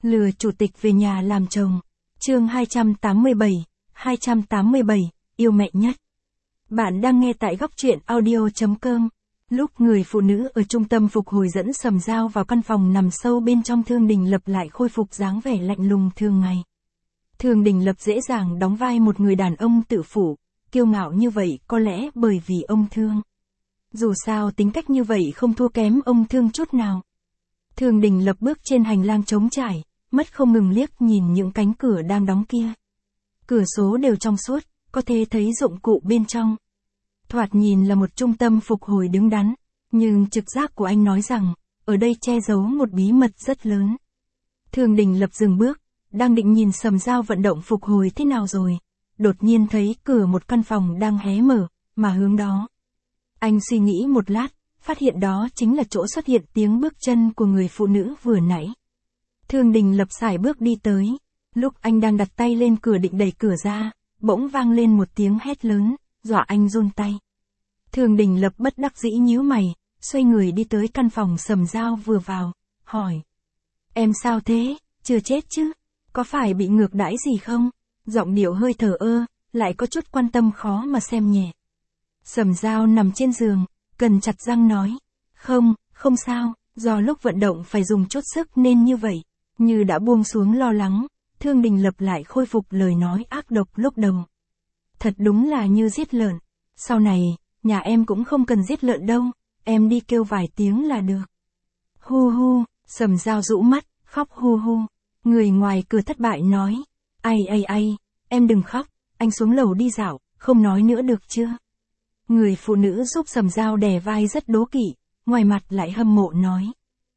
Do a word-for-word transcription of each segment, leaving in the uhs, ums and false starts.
Lừa chủ tịch về nhà làm chồng. Chương hai trăm tám mươi bảy, hai trăm tám mươi bảy, yêu mẹ nhất. Bạn đang nghe tại góc truyện audio chấm com. Lúc người phụ nữ ở trung tâm phục hồi dẫn Sầm Dao vào căn phòng nằm sâu bên trong, Thương Đình Lập lại khôi phục dáng vẻ lạnh lùng thường ngày. Thương Đình Lập dễ dàng đóng vai một người đàn ông tự phụ, kiêu ngạo như vậy có lẽ bởi vì ông Thương. Dù sao tính cách như vậy không thua kém ông Thương chút nào. Thương Đình Lập bước trên hành lang trống trải, mắt không ngừng liếc nhìn những cánh cửa đang đóng kia. Cửa số đều trong suốt, có thể thấy dụng cụ bên trong. Thoạt nhìn là một trung tâm phục hồi đứng đắn, nhưng trực giác của anh nói rằng, ở đây che giấu một bí mật rất lớn. Thương Đình Lập dừng bước, đang định nhìn Sầm Dao vận động phục hồi thế nào rồi, đột nhiên thấy cửa một căn phòng đang hé mở, mà hướng đó. Anh suy nghĩ một lát, phát hiện đó chính là chỗ xuất hiện tiếng bước chân của người phụ nữ vừa nãy. Thương Đình Lập sải bước đi tới, lúc anh đang đặt tay lên cửa định đẩy cửa ra, bỗng vang lên một tiếng hét lớn, dọa anh run tay. Thương Đình Lập bất đắc dĩ nhíu mày, xoay người đi tới căn phòng Sầm Dao vừa vào, hỏi. Em sao thế, chưa chết chứ? Có phải bị ngược đãi gì không? Giọng điệu hơi thờ ơ, lại có chút quan tâm khó mà xem nhẹ. Sầm Dao nằm trên giường, cần chặt răng nói. Không, không sao, do lúc vận động phải dùng chút sức nên như vậy. Như đã buông xuống lo lắng, Thương Đình Lập lại khôi phục lời nói ác độc lúc đầu. Thật đúng là như giết lợn. Sau này, nhà em cũng không cần giết lợn đâu, em đi kêu vài tiếng là được. Hu hu, Sầm Dao rũ mắt, khóc hu hu. Người ngoài cửa thất bại nói. Ai ai ai, em đừng khóc, anh xuống lầu đi dạo, không nói nữa được chưa? Người phụ nữ giúp Sầm Dao đè vai rất đố kỵ, ngoài mặt lại hâm mộ nói.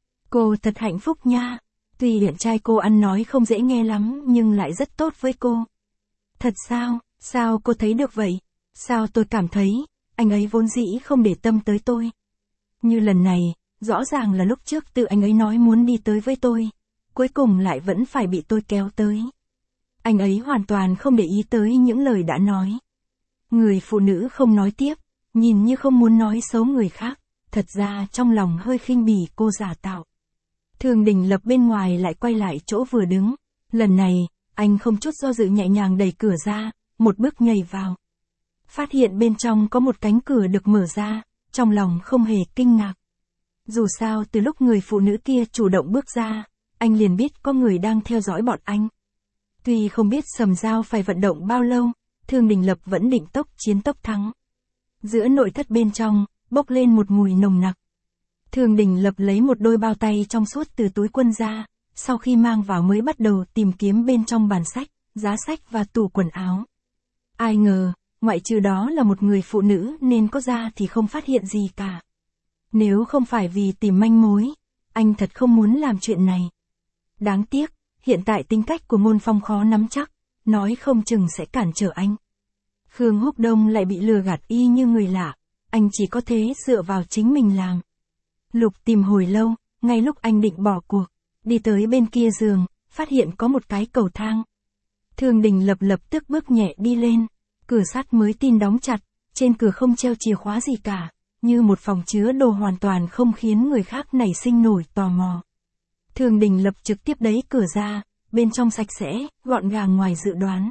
Cô thật hạnh phúc nha. Tuy điển trai cô ăn nói không dễ nghe lắm nhưng lại rất tốt với cô. Thật sao, sao cô thấy được vậy? Sao tôi cảm thấy, anh ấy vốn dĩ không để tâm tới tôi. Như lần này, rõ ràng là lúc trước tự anh ấy nói muốn đi tới với tôi, cuối cùng lại vẫn phải bị tôi kéo tới. Anh ấy hoàn toàn không để ý tới những lời đã nói. Người phụ nữ không nói tiếp, nhìn như không muốn nói xấu người khác, thật ra trong lòng hơi khinh bỉ cô giả tạo. Thương Đình Lập bên ngoài lại quay lại chỗ vừa đứng, lần này, anh không chút do dự nhẹ nhàng đẩy cửa ra, một bước nhảy vào. Phát hiện bên trong có một cánh cửa được mở ra, trong lòng không hề kinh ngạc. Dù sao từ lúc người phụ nữ kia chủ động bước ra, anh liền biết có người đang theo dõi bọn anh. Tuy không biết Sầm Dao phải vận động bao lâu, Thương Đình Lập vẫn định tốc chiến tốc thắng. Giữa nội thất bên trong, bốc lên một mùi nồng nặc. Thương Đình Lập lấy một đôi bao tay trong suốt từ túi quần ra, sau khi mang vào mới bắt đầu tìm kiếm bên trong bàn sách, giá sách và tủ quần áo. Ai ngờ, ngoại trừ đó là một người phụ nữ nên có ra thì không phát hiện gì cả. Nếu không phải vì tìm manh mối, anh thật không muốn làm chuyện này. Đáng tiếc, hiện tại tính cách của Ngôn Phong khó nắm chắc, nói không chừng sẽ cản trở anh. Khương Húc Đông lại bị lừa gạt y như người lạ, anh chỉ có thế dựa vào chính mình làm. Lục tìm hồi lâu, ngay lúc anh định bỏ cuộc, đi tới bên kia giường, phát hiện có một cái cầu thang. Thương Đình Lập lập tức bước nhẹ đi lên, cửa sắt mới tin đóng chặt, trên cửa không treo chìa khóa gì cả, như một phòng chứa đồ hoàn toàn không khiến người khác nảy sinh nổi tò mò. Thương Đình Lập trực tiếp đẩy cửa ra, bên trong sạch sẽ, gọn gàng ngoài dự đoán.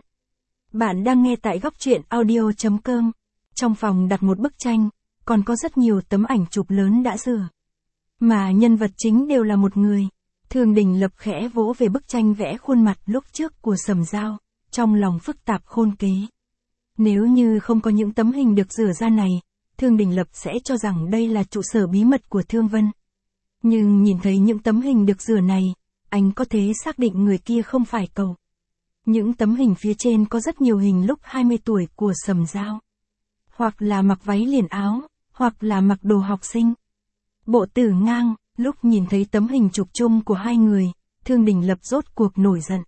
Bạn đang nghe tại góc truyện audio chấm com. Trong phòng đặt một bức tranh, còn có rất nhiều tấm ảnh chụp lớn đã rửa. Mà nhân vật chính đều là một người. Thương Đình Lập khẽ vỗ về bức tranh vẽ khuôn mặt lúc trước của Sầm Dao, trong lòng phức tạp khôn kế. Nếu như không có những tấm hình được rửa ra này, Thương Đình Lập sẽ cho rằng đây là trụ sở bí mật của Thương Vân. Nhưng nhìn thấy những tấm hình được rửa này, anh có thể xác định người kia không phải cậu. Những tấm hình phía trên có rất nhiều hình lúc hai mươi tuổi của Sầm Dao. Hoặc là mặc váy liền áo, hoặc là mặc đồ học sinh. Bộ Tử Ngang, lúc nhìn thấy tấm hình chụp chung của hai người, Thương Đình Lập rốt cuộc nổi giận.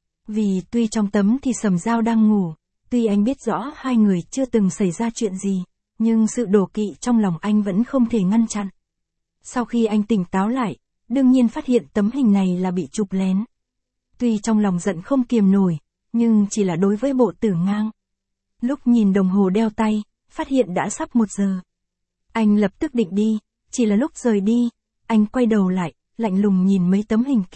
Vì tuy trong tấm thì Sầm Dao đang ngủ, tuy anh biết rõ hai người chưa từng xảy ra chuyện gì, nhưng sự đố kỵ trong lòng anh vẫn không thể ngăn chặn. Sau khi anh tỉnh táo lại, đương nhiên phát hiện tấm hình này là bị chụp lén. Tuy trong lòng giận không kiềm nổi, nhưng chỉ là đối với Bộ Tử Ngang. Lúc nhìn đồng hồ đeo tay, phát hiện đã sắp một giờ. Anh lập tức định đi, chỉ là lúc rời đi, anh quay đầu lại, lạnh lùng nhìn mấy tấm hình kia,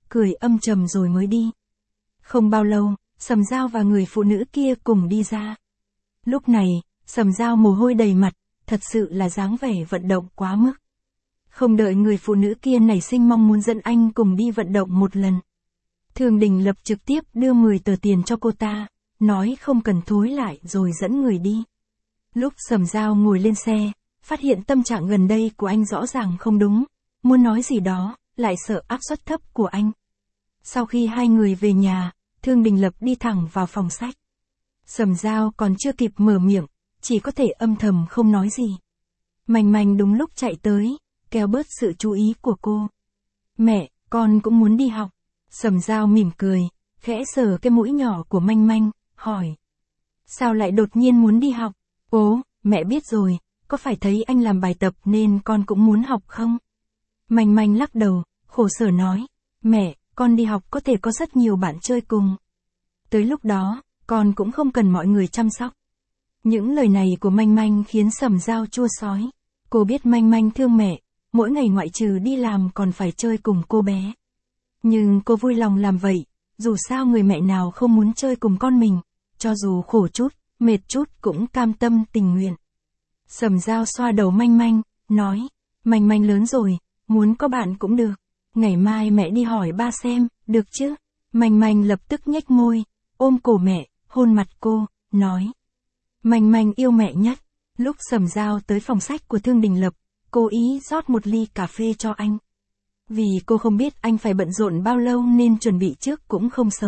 cười âm trầm rồi mới đi. Không bao lâu, Sầm Dao và người phụ nữ kia cùng đi ra. Lúc này, Sầm Dao mồ hôi đầy mặt, thật sự là dáng vẻ vận động quá mức. Không đợi người phụ nữ kia nảy sinh mong muốn dẫn anh cùng đi vận động một lần. Thương Đình Lập trực tiếp đưa mười tờ tiền cho cô ta, nói không cần thối lại rồi dẫn người đi. Lúc Sầm Dao ngồi lên xe, phát hiện tâm trạng gần đây của anh rõ ràng không đúng, muốn nói gì đó, lại sợ áp suất thấp của anh. Sau khi hai người về nhà, Thương Đình Lập đi thẳng vào phòng sách. Sầm Dao còn chưa kịp mở miệng, chỉ có thể âm thầm không nói gì. Manh Manh đúng lúc chạy tới, kéo bớt sự chú ý của cô. Mẹ, con cũng muốn đi học. Sầm Dao mỉm cười, khẽ sờ cái mũi nhỏ của Manh Manh, hỏi. Sao lại đột nhiên muốn đi học? Ố, mẹ biết rồi, có phải thấy anh làm bài tập nên con cũng muốn học không? Manh Manh lắc đầu, khổ sở nói. Mẹ, con đi học có thể có rất nhiều bạn chơi cùng. Tới lúc đó, con cũng không cần mọi người chăm sóc. Những lời này của Manh Manh khiến Sầm Dao chua xói. Cô biết Manh Manh thương mẹ, mỗi ngày ngoại trừ đi làm còn phải chơi cùng cô bé. Nhưng cô vui lòng làm vậy, dù sao người mẹ nào không muốn chơi cùng con mình, cho dù khổ chút, mệt chút cũng cam tâm tình nguyện. Sầm Dao xoa đầu Manh Manh, nói, Manh Manh lớn rồi, muốn có bạn cũng được. Ngày mai mẹ đi hỏi ba xem, được chứ? Manh Manh lập tức nhếch môi, ôm cổ mẹ, hôn mặt cô, nói. Manh Manh yêu mẹ nhất. Lúc Sầm Dao tới phòng sách của Thương Đình Lập, cô ý rót một ly cà phê cho anh. Vì cô không biết anh phải bận rộn bao lâu nên chuẩn bị trước cũng không xấu.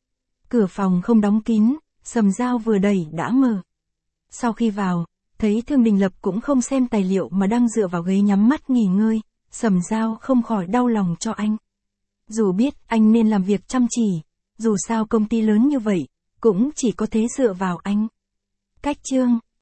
Cửa phòng không đóng kín, Sầm Dao vừa đẩy đã mở. Sau khi vào, thấy Thương Đình Lập cũng không xem tài liệu mà đang dựa vào ghế nhắm mắt nghỉ ngơi, Sầm Dao không khỏi đau lòng cho anh. Dù biết anh nên làm việc chăm chỉ, dù sao công ty lớn như vậy, cũng chỉ có thế dựa vào anh. Cách chương